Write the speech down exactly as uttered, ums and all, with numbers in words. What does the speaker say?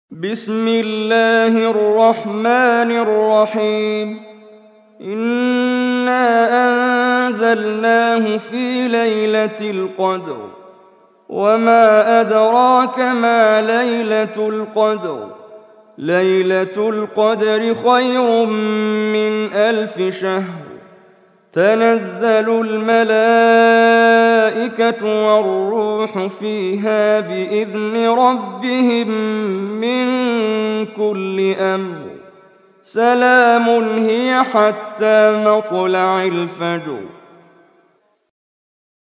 بسم الله الرحمن الرحيم إنا أنزلناه في ليلة القدر وما أدراك ما ليلة القدر ليلة القدر خير من ألف شهر تنزل الملائكة والروح فيها بإذن ربهم من كل أمر سلام هي حتى مطلع الفجر